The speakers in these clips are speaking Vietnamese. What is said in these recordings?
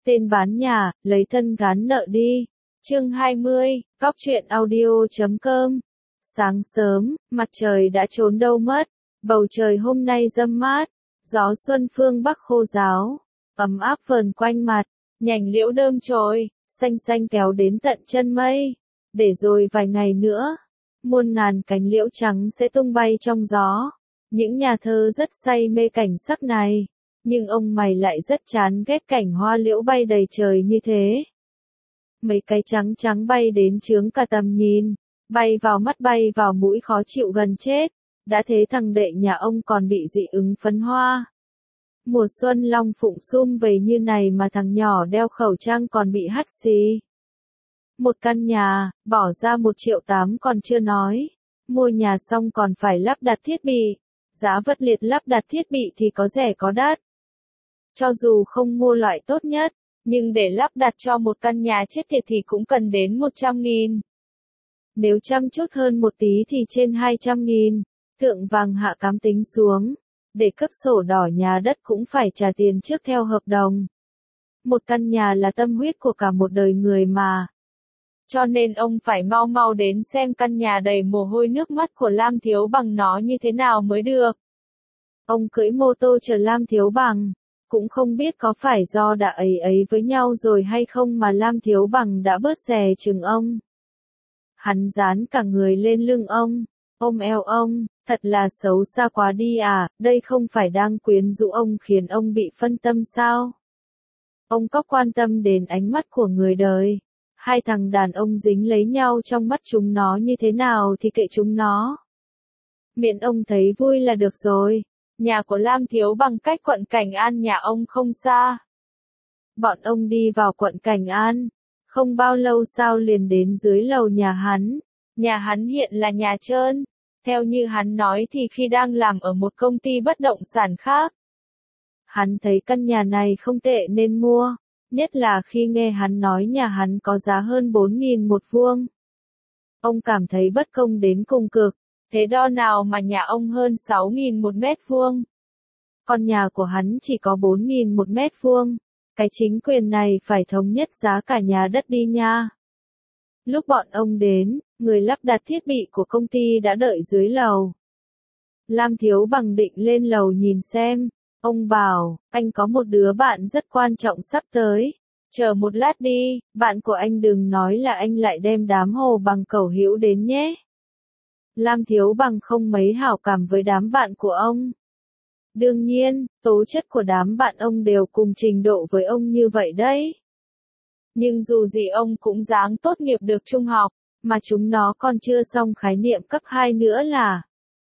Tên bán nhà, lấy thân gán nợ đi. Chương 20, Cóc truyện audio.com. Sáng sớm, mặt trời đã trốn đâu mất, bầu trời hôm nay râm mát, gió xuân phương Bắc khô ráo, ấm áp vờn quanh mặt, nhành liễu đơm chồi, xanh xanh kéo đến tận chân mây. Để rồi vài ngày nữa, muôn ngàn cánh liễu trắng sẽ tung bay trong gió. Những nhà thơ rất say mê cảnh sắc này, nhưng ông mày lại rất chán ghét cảnh hoa liễu bay đầy trời như thế. Mấy cái trắng trắng bay đến chướng cả tầm nhìn, bay vào mắt bay vào mũi khó chịu gần chết. Đã thế thằng đệ nhà ông còn bị dị ứng phấn hoa. Mùa xuân long phụng sum về như này mà thằng nhỏ đeo khẩu trang còn bị hắt xì. Một căn nhà, bỏ ra 1,8 triệu còn chưa nói. Mua nhà xong còn phải lắp đặt thiết bị. Giá vật liệt lắp đặt thiết bị thì có rẻ có đắt. Cho dù không mua loại tốt nhất, nhưng để lắp đặt cho một căn nhà chết tiệt thì cũng cần đến 100.000. Nếu chăm chút hơn một tí thì trên 200.000. Thượng vàng hạ cám tính xuống. Để cấp sổ đỏ nhà đất cũng phải trả tiền trước theo hợp đồng. Một căn nhà là tâm huyết của cả một đời người mà. Cho nên ông phải mau mau đến xem căn nhà đầy mồ hôi nước mắt của Lam Thiếu Bằng nó như thế nào mới được. Ông cưỡi mô tô chờ Lam Thiếu Bằng. Cũng không biết có phải do đã ấy với nhau rồi hay không mà Lam Thiếu Bằng đã bớt dè chừng ông. Hắn dán cả người lên lưng ông, ôm eo ông, thật là xấu xa quá đi à, đây không phải đang quyến rũ ông khiến ông bị phân tâm sao? Ông có quan tâm đến ánh mắt của người đời. Hai thằng đàn ông dính lấy nhau trong mắt chúng nó như thế nào thì kệ chúng nó. Miễn ông thấy vui là được rồi. Nhà của Lam Thiếu Bằng cách quận Cảnh An nhà ông không xa. Bọn ông đi vào quận Cảnh An. Không bao lâu sau liền đến dưới lầu nhà hắn. Nhà hắn hiện là nhà trơn. Theo như hắn nói thì khi đang làm ở một công ty bất động sản khác. Hắn thấy căn nhà này không tệ nên mua. Nhất là khi nghe hắn nói nhà hắn có giá hơn 4.000 một vuông. Ông cảm thấy bất công đến cùng cực. Thế đo nào mà nhà ông hơn 6.000 một mét vuông. Còn nhà của hắn chỉ có 4.000 một mét vuông. Cái chính quyền này phải thống nhất giá cả nhà đất đi nha. Lúc bọn ông đến, người lắp đặt thiết bị của công ty đã đợi dưới lầu. Lam Thiếu Bằng định lên lầu nhìn xem. Ông bảo, anh có một đứa bạn rất quan trọng sắp tới. Chờ một lát đi, bạn của anh đừng nói là anh lại đem đám Hồ Bằng Cẩu Hữu đến nhé. Lam Thiếu Bằng không mấy hảo cảm với đám bạn của ông. Đương nhiên, tố chất của đám bạn ông đều cùng trình độ với ông như vậy đấy. Nhưng dù gì ông cũng dáng tốt nghiệp được trung học, mà chúng nó còn chưa xong khái niệm cấp 2 nữa là.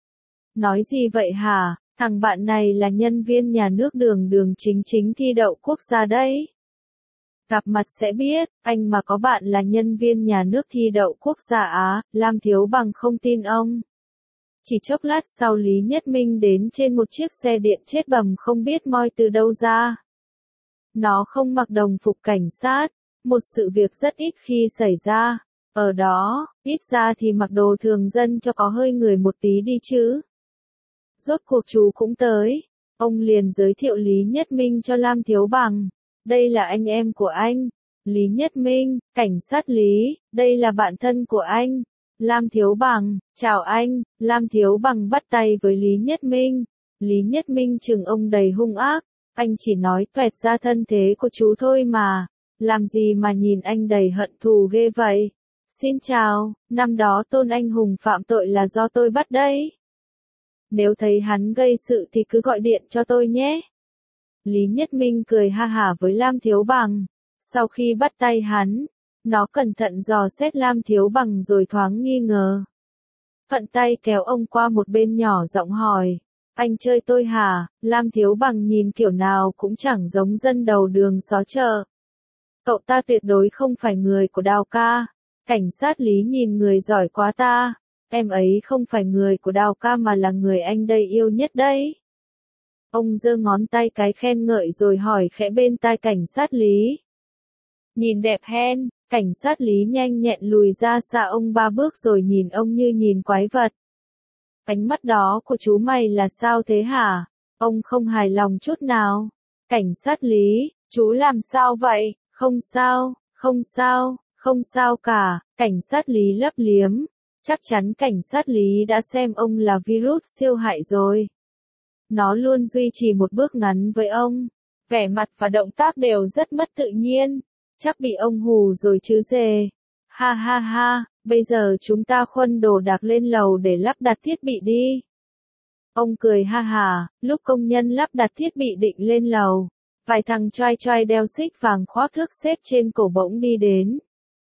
Nói gì vậy hả, thằng bạn này là nhân viên nhà nước đường chính thi đậu quốc gia đấy. Gặp mặt sẽ biết, anh mà có bạn là nhân viên nhà nước thi đậu quốc gia Á, Lam Thiếu Bằng không tin ông. Chỉ chốc lát sau Lý Nhất Minh đến trên một chiếc xe điện chết bầm không biết moi từ đâu ra. Nó không mặc đồng phục cảnh sát, một sự việc rất ít khi xảy ra. Ở đó, ít ra thì mặc đồ thường dân cho có hơi người một tí đi chứ. Rốt cuộc chú cũng tới. Ông liền giới thiệu Lý Nhất Minh cho Lam Thiếu Bằng. Đây là anh em của anh. Lý Nhất Minh, cảnh sát Lý, đây là bạn thân của anh. Lam Thiếu Bằng, chào anh. Lam Thiếu Bằng bắt tay với Lý Nhất Minh. Lý Nhất Minh chừng ông đầy hung ác. Anh chỉ nói toẹt ra thân thế của chú thôi mà. Làm gì mà nhìn anh đầy hận thù ghê vậy? Xin chào, năm đó Tôn Anh Hùng phạm tội là do tôi bắt đấy. Nếu thấy hắn gây sự thì cứ gọi điện cho tôi nhé. Lý Nhất Minh cười ha hả với Lam Thiếu Bằng. Sau khi bắt tay hắn, nó cẩn thận dò xét Lam Thiếu Bằng rồi thoáng nghi ngờ. Thuận tay kéo ông qua một bên nhỏ giọng hỏi. Anh chơi tôi hả? Lam Thiếu Bằng nhìn kiểu nào cũng chẳng giống dân đầu đường xó chợ. Cậu ta tuyệt đối không phải người của Đào ca. Cảnh sát Lý nhìn người giỏi quá ta. Em ấy không phải người của Đào ca mà là người anh đây yêu nhất đấy. Ông giơ ngón tay cái khen ngợi rồi hỏi khẽ bên tai cảnh sát Lý. Nhìn đẹp hen, cảnh sát Lý nhanh nhẹn lùi ra xa ông 3 bước rồi nhìn ông như nhìn quái vật. Ánh mắt đó của chú mày là sao thế hả? Ông không hài lòng chút nào. Cảnh sát Lý, Chú làm sao vậy? Không sao, không sao, không sao cả, cảnh sát Lý lấp liếm. Chắc chắn cảnh sát Lý đã xem ông là virus siêu hại rồi. Nó luôn duy trì một bước ngắn với ông. Vẻ mặt và động tác đều rất mất tự nhiên. Chắc bị ông hù rồi chứ dề. Ha ha ha, bây giờ chúng ta khuân đồ đạc lên lầu để lắp đặt thiết bị đi. Ông cười ha hả, lúc công nhân lắp đặt thiết bị định lên lầu. Vài thằng trai trai đeo xích vàng khoác thước xếp trên cổ bỗng đi đến.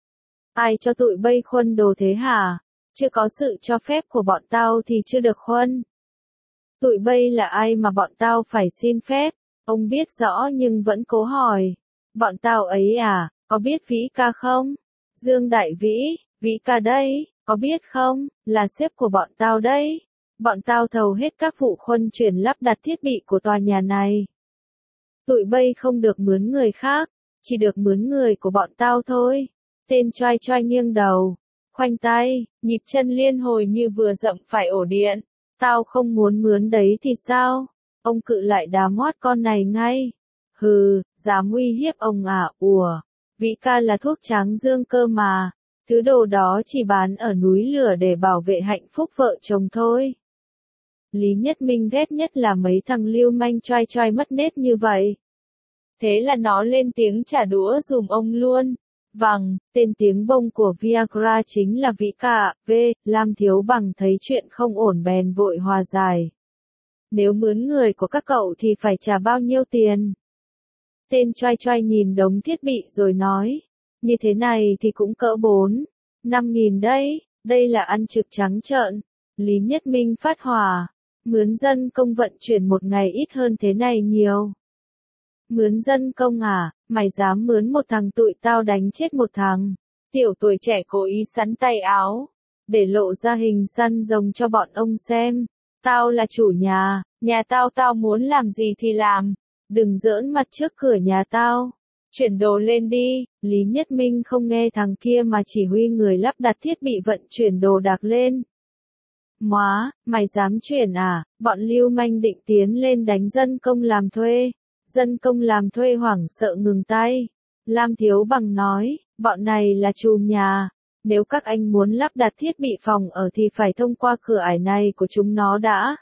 Ai cho tụi bay khuân đồ thế hả? Chưa có sự cho phép của bọn tao thì chưa được khuân. Tụi bay là ai mà bọn tao phải xin phép? Ông biết rõ nhưng vẫn cố hỏi. Bọn tao ấy à, có biết Vĩ ca không? Dương Đại Vĩ, Vĩ ca đây, có biết không, là sếp của bọn tao đấy. Bọn tao thầu hết các vụ khuân chuyển lắp đặt thiết bị của tòa nhà này. Tụi bay không được mướn người khác, chỉ được mướn người của bọn tao thôi. Tên choai choai nghiêng đầu, khoanh tay, nhịp chân liên hồi như vừa dậm phải ổ điện. Tao không muốn mướn đấy thì sao? Ông cự lại đá mót con này ngay. Hừ, dám uy hiếp ông à, ùa. Vĩ ca là thuốc tráng dương cơ mà. Thứ đồ đó chỉ bán ở núi lửa để bảo vệ hạnh phúc vợ chồng thôi. Lý Nhất Minh ghét nhất là mấy thằng lưu manh choai choai mất nết như vậy. Thế là nó lên tiếng trả đũa dùm ông luôn. Vâng, tên tiếng bông của Viagra chính là Vĩ ca. Lam Thiếu Bằng thấy chuyện không ổn bèn vội hòa giải. Nếu mướn người của các cậu thì phải trả bao nhiêu tiền? Tên choai choai nhìn đống thiết bị rồi nói. Như thế này thì cũng cỡ 4-5 nghìn đấy, đây là ăn trực trắng trợn. Lý Nhất Minh phát hỏa. Mướn dân công vận chuyển một ngày ít hơn thế này nhiều. Mướn dân công à, mày dám mướn một thằng tụi tao đánh chết một thằng. Tiểu Tuổi Trẻ cố ý sắn tay áo, để lộ ra hình săn rồng cho bọn ông xem. Tao là chủ nhà tao muốn làm gì thì làm. Đừng giỡn mặt trước cửa nhà tao. Chuyển đồ lên đi. Lý Nhất Minh không nghe thằng kia mà chỉ huy người lắp đặt thiết bị vận chuyển đồ đạc lên. Móa, mày dám chuyển à? Bọn lưu manh định tiến lên đánh dân công làm thuê. Dân công làm thuê hoảng sợ ngừng tay. Lam Thiếu Bằng nói, bọn này là trùm nhà. Nếu các anh muốn lắp đặt thiết bị phòng ở thì phải thông qua cửa ải này của chúng nó đã.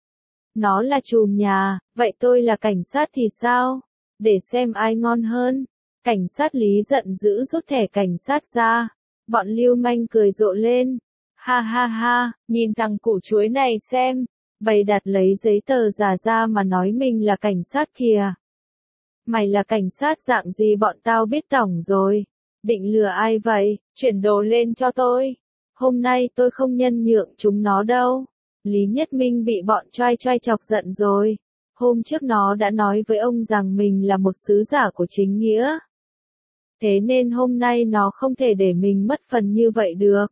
Nó là trùm nhà, vậy tôi là cảnh sát thì sao? Để xem ai ngon hơn. Cảnh sát Lý giận dữ rút thẻ cảnh sát ra. Bọn lưu manh cười rộ lên. Ha ha ha, nhìn thằng củ chuối này xem. Bày đặt lấy giấy tờ giả ra mà nói mình là cảnh sát kìa. Mày là cảnh sát dạng gì bọn tao biết tổng rồi. Định lừa ai vậy, chuyển đồ lên cho tôi. Hôm nay tôi không nhân nhượng chúng nó đâu. Lý Nhất Minh bị bọn choai choai chọc giận rồi. Hôm trước nó đã nói với ông rằng mình là một sứ giả của chính nghĩa. Thế nên hôm nay nó không thể để mình mất phần như vậy được.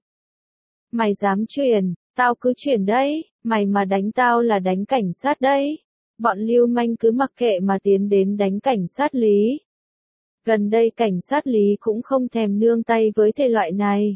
Mày dám chuyển, tao cứ chuyển đấy, mày mà đánh tao là đánh cảnh sát đấy. Bọn lưu manh cứ mặc kệ mà tiến đến đánh cảnh sát Lý. Gần đây cảnh sát Lý cũng không thèm nương tay với thể loại này.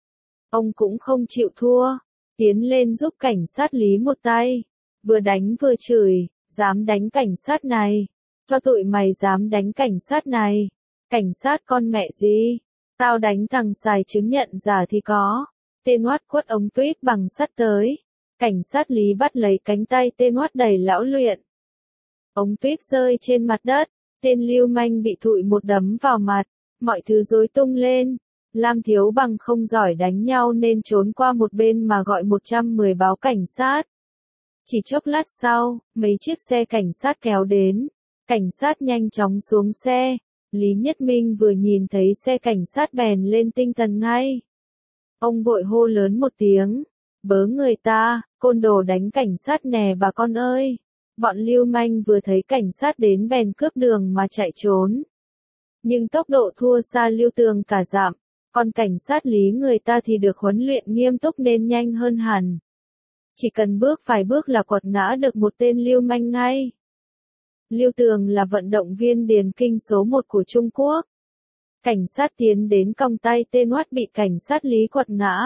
Ông cũng không chịu thua, tiến lên giúp cảnh sát Lý một tay. Vừa đánh vừa chửi, dám đánh cảnh sát này. Cho tụi mày dám đánh cảnh sát này. Cảnh sát con mẹ gì? Tao đánh thằng xài chứng nhận giả thì có. Tên oát quất ống tuyết bằng sắt tới. Cảnh sát Lý bắt lấy cánh tay tên oát đẩy lão luyện. Ống tuyết rơi trên mặt đất. Tên lưu manh bị thụi một đấm vào mặt. Mọi thứ rối tung lên. Lam Thiếu Bằng không giỏi đánh nhau nên trốn qua một bên mà gọi 110 báo cảnh sát. Chỉ chốc lát sau, mấy chiếc xe cảnh sát kéo đến. Cảnh sát nhanh chóng xuống xe. Lý Nhất Minh vừa nhìn thấy xe cảnh sát bèn lên tinh thần ngay. Ông vội hô lớn một tiếng. Bớ người ta, côn đồ đánh cảnh sát nè bà con ơi. Bọn lưu manh vừa thấy cảnh sát đến bèn cướp đường mà chạy trốn. Nhưng tốc độ thua xa Lưu Tường cả dặm. Còn cảnh sát Lý người ta thì được huấn luyện nghiêm túc nên nhanh hơn hẳn. Chỉ cần bước vài bước là quật ngã được một tên lưu manh ngay. Lưu Tường là vận động viên điền kinh số 1 của Trung Quốc. Cảnh sát tiến đến còng tay tên oát bị cảnh sát Lý quật ngã.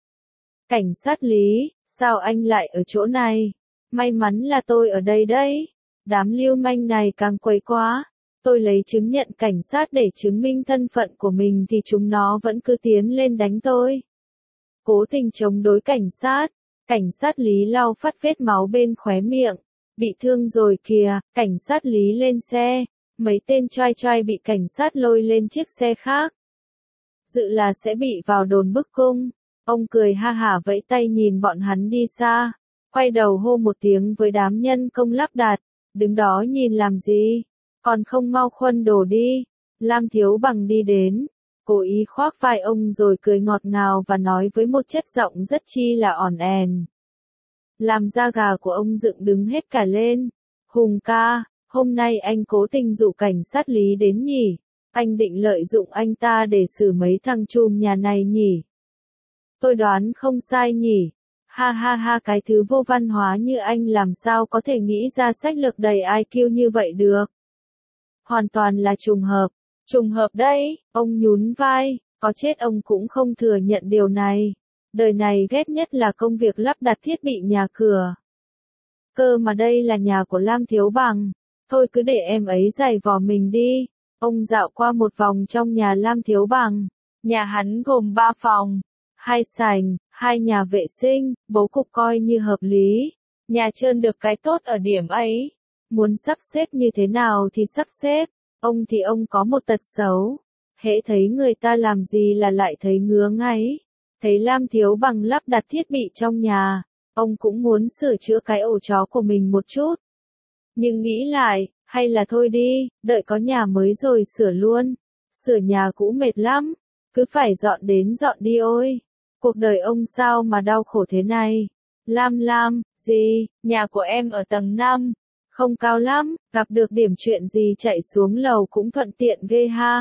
Cảnh sát Lý, sao anh lại ở chỗ này? May mắn là tôi ở đây đấy. Đám lưu manh này càng quấy quá. Tôi lấy chứng nhận cảnh sát để chứng minh thân phận của mình thì chúng nó vẫn cứ tiến lên đánh tôi. Cố tình chống đối cảnh sát Lý lau phát vết máu bên khóe miệng, bị thương rồi kìa, cảnh sát Lý lên xe, mấy tên choai choai bị cảnh sát lôi lên chiếc xe khác. Dự là sẽ bị vào đồn bức cung. Ông cười ha hả vẫy tay nhìn bọn hắn đi xa, quay đầu hô một tiếng với đám nhân công lắp đặt, đứng đó nhìn làm gì, còn không mau khuân đồ đi. Lam Thiếu Bằng đi đến, cố ý khoác vai ông rồi cười ngọt ngào và nói với một chất giọng rất chi là ỏn ẻn. Làm da gà của ông dựng đứng hết cả lên. Hùng ca, hôm nay anh cố tình dụ cảnh sát Lý đến nhỉ? Anh định lợi dụng anh ta để xử mấy thằng trùm nhà này nhỉ? Tôi đoán không sai nhỉ? Ha ha ha, cái thứ vô văn hóa như anh làm sao có thể nghĩ ra sách lược đầy IQ như vậy được? Hoàn toàn là trùng hợp đấy, ông nhún vai, có chết ông cũng không thừa nhận điều này. Đời này ghét nhất là công việc lắp đặt thiết bị nhà cửa. Cơ mà đây là nhà của Lam Thiếu Bằng, thôi cứ để em ấy giày vò mình đi. Ông dạo qua một vòng trong nhà Lam Thiếu Bằng. Nhà hắn gồm 3 phòng, 2 sảnh, 2 nhà vệ sinh, bố cục coi như hợp lý. Nhà trơn được cái tốt ở điểm ấy. Muốn sắp xếp như thế nào thì sắp xếp. Ông thì ông có một tật xấu. Hễ thấy người ta làm gì là lại thấy ngứa ngáy. Thấy Lam Thiếu Bằng lắp đặt thiết bị trong nhà, ông cũng muốn sửa chữa cái ổ chó của mình một chút. Nhưng nghĩ lại, hay là thôi đi, đợi có nhà mới rồi sửa luôn. Sửa nhà cũ mệt lắm, cứ phải dọn đến dọn đi ôi. Cuộc đời ông sao mà đau khổ thế này. Lam, gì, nhà của em ở tầng 5, không cao lắm, gặp được điểm chuyện gì chạy xuống lầu cũng thuận tiện ghê ha.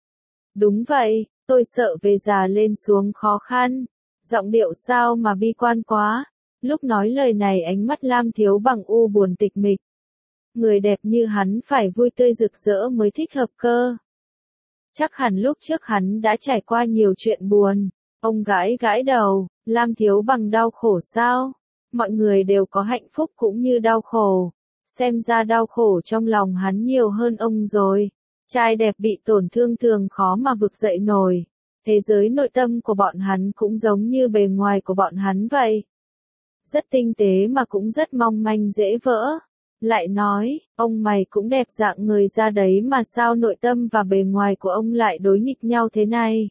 Đúng vậy, tôi sợ về già lên xuống khó khăn. Giọng điệu sao mà bi quan quá. Lúc nói lời này ánh mắt Lam Thiếu Bằng u buồn tịch mịch. Người đẹp như hắn phải vui tươi rực rỡ mới thích hợp cơ. Chắc hẳn lúc trước hắn đã trải qua nhiều chuyện buồn. Ông gãi đầu, Lam Thiếu Bằng đau khổ sao? Mọi người đều có hạnh phúc cũng như đau khổ. Xem ra đau khổ trong lòng hắn nhiều hơn ông rồi. Trai đẹp bị tổn thương thường khó mà vực dậy nổi. Thế giới nội tâm của bọn hắn cũng giống như bề ngoài của bọn hắn vậy. Rất tinh tế mà cũng rất mong manh dễ vỡ. Lại nói, ông mày cũng đẹp dạng người ra đấy mà sao nội tâm và bề ngoài của ông lại đối nghịch nhau thế này.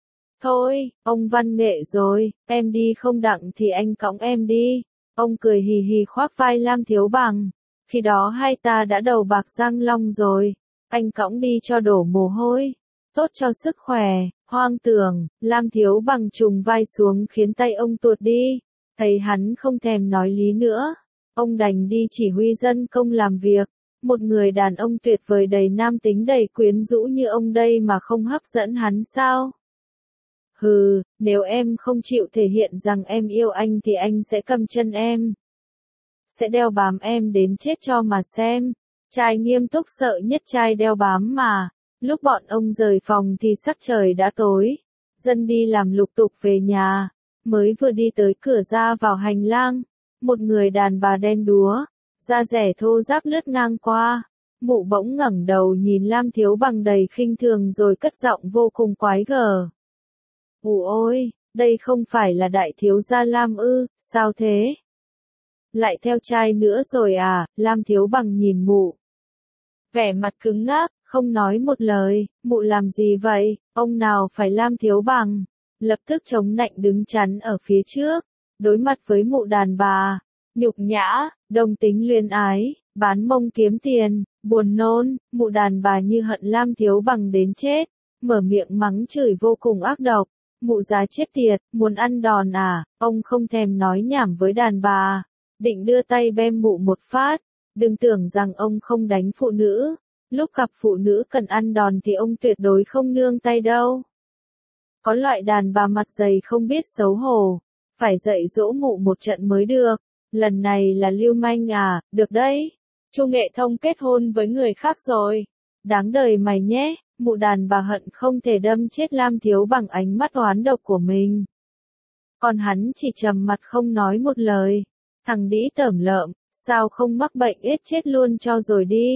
Thôi, ông văn nghệ rồi, em đi không đặng thì anh cõng em đi. Ông cười hì hì khoác vai Lam Thiếu Bằng. Khi đó hai ta đã đầu bạc răng long rồi. Anh cõng đi cho đổ mồ hôi. Tốt cho sức khỏe. Hoang tưởng, Lam Thiếu Bằng trùng vai xuống khiến tay ông tuột đi. Thấy hắn không thèm nói lý nữa. Ông đành đi chỉ huy dân công làm việc. Một người đàn ông tuyệt vời đầy nam tính đầy quyến rũ như ông đây mà không hấp dẫn hắn sao? Hừ, nếu em không chịu thể hiện rằng em yêu anh thì anh sẽ cầm chân em. Sẽ đeo bám em đến chết cho mà xem. Trai nghiêm túc sợ nhất trai đeo bám mà. Lúc bọn ông rời phòng thì sắc trời đã tối. Dân đi làm lục tục về nhà. Mới vừa đi tới cửa ra vào hành lang. Một người đàn bà đen đúa, da rẻ thô ráp lướt ngang qua. Mụ bỗng ngẩng đầu nhìn Lam Thiếu Bằng đầy khinh thường rồi cất giọng vô cùng quái gở. Ôi, đây không phải là đại thiếu gia Lam ư, sao thế? Lại theo trai nữa rồi à? Lam Thiếu Bằng nhìn mụ. Vẻ mặt cứng ngắc, không nói một lời. Mụ làm gì vậy? Ông nào phải Lam Thiếu Bằng? Lập tức chống nạnh đứng chắn ở phía trước. Đối mặt với mụ đàn bà. Nhục nhã, đồng tính luyến ái, bán mông kiếm tiền, buồn nôn. Mụ đàn bà như hận Lam Thiếu Bằng đến chết. Mở miệng mắng chửi vô cùng ác độc. Mụ già chết tiệt, muốn ăn đòn à? Ông không thèm nói nhảm với đàn bà. Định đưa tay bem mụ một phát. Đừng tưởng rằng ông không đánh phụ nữ. Lúc gặp phụ nữ cần ăn đòn thì ông tuyệt đối không nương tay đâu. Có loại đàn bà mặt dày không biết xấu hổ. Phải dạy dỗ mụ một trận mới được. Lần này là lưu manh à? Được đấy. Chu Nghệ Thông kết hôn với người khác rồi. Đáng đời mày nhé. Mụ đàn bà hận không thể đâm chết Lam Thiếu Bằng ánh mắt oán độc của mình. Còn hắn chỉ trầm mặt không nói một lời. Thằng đĩ tởm lợm, sao không mắc bệnh ết chết luôn cho rồi đi.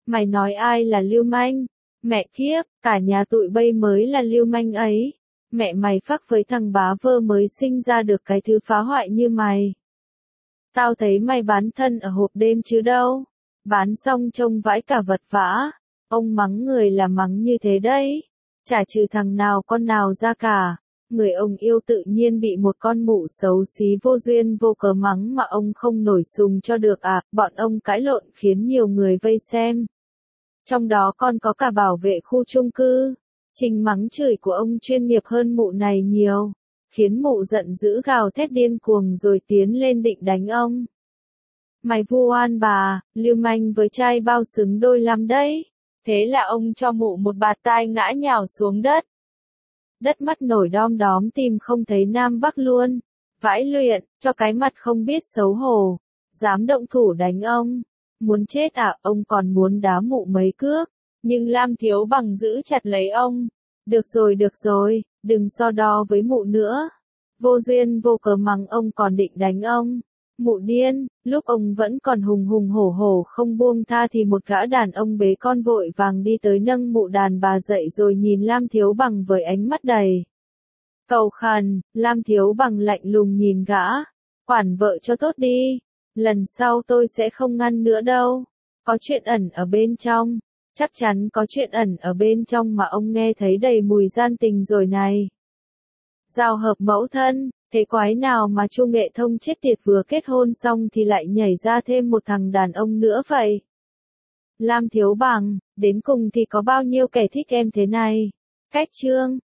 Mày nói ai là lưu manh? Mẹ kiếp, cả nhà tụi bay mới là lưu manh ấy. Mẹ mày phắc với thằng bá vơ mới sinh ra được cái thứ phá hoại như mày. Tao thấy mày bán thân ở hộp đêm chứ đâu. Bán xong trông vãi cả vật vã. Ông mắng người là mắng như thế đấy. Chả trừ thằng nào con nào ra cả. Người ông yêu tự nhiên bị một con mụ xấu xí vô duyên vô cớ mắng mà ông không nổi sùng cho được à. Bọn ông cãi lộn khiến nhiều người vây xem. Trong đó còn có cả bảo vệ khu chung cư. Trình mắng chửi của ông chuyên nghiệp hơn mụ này nhiều. Khiến mụ giận dữ gào thét điên cuồng rồi tiến lên định đánh ông. Mày vu oan bà, lưu manh với trai bao xứng đôi lắm đấy. Thế là ông cho mụ một bạt tai ngã nhào xuống đất. Đất mắt nổi đom đóm tìm không thấy Nam Bắc luôn. Vãi luyện, cho cái mặt không biết xấu hổ. Dám động thủ đánh ông. Muốn chết à, ông còn muốn đá mụ mấy cước. Nhưng Lam Thiếu Bằng giữ chặt lấy ông. Được rồi, đừng so đo với mụ nữa. Vô duyên vô cớ mắng ông còn định đánh ông. Mụ điên, lúc ông vẫn còn hùng hùng hổ hổ không buông tha thì một gã đàn ông bế con vội vàng đi tới nâng mụ đàn bà dậy rồi nhìn Lam Thiếu Bằng với ánh mắt đầy cầu khẩn. Lam Thiếu Bằng lạnh lùng nhìn gã. Quản vợ cho tốt đi. Lần sau tôi sẽ không ngăn nữa đâu. Có chuyện ẩn ở bên trong. Chắc chắn có chuyện ẩn ở bên trong mà ông nghe thấy đầy mùi gian tình rồi này. Giao hợp mẫu thân, thế quái nào mà Chu Nghệ Thông chết tiệt vừa kết hôn xong thì lại nhảy ra thêm một thằng đàn ông nữa vậy? Lam Thiếu Bằng, đến cùng thì có bao nhiêu kẻ thích em thế này? Cách chương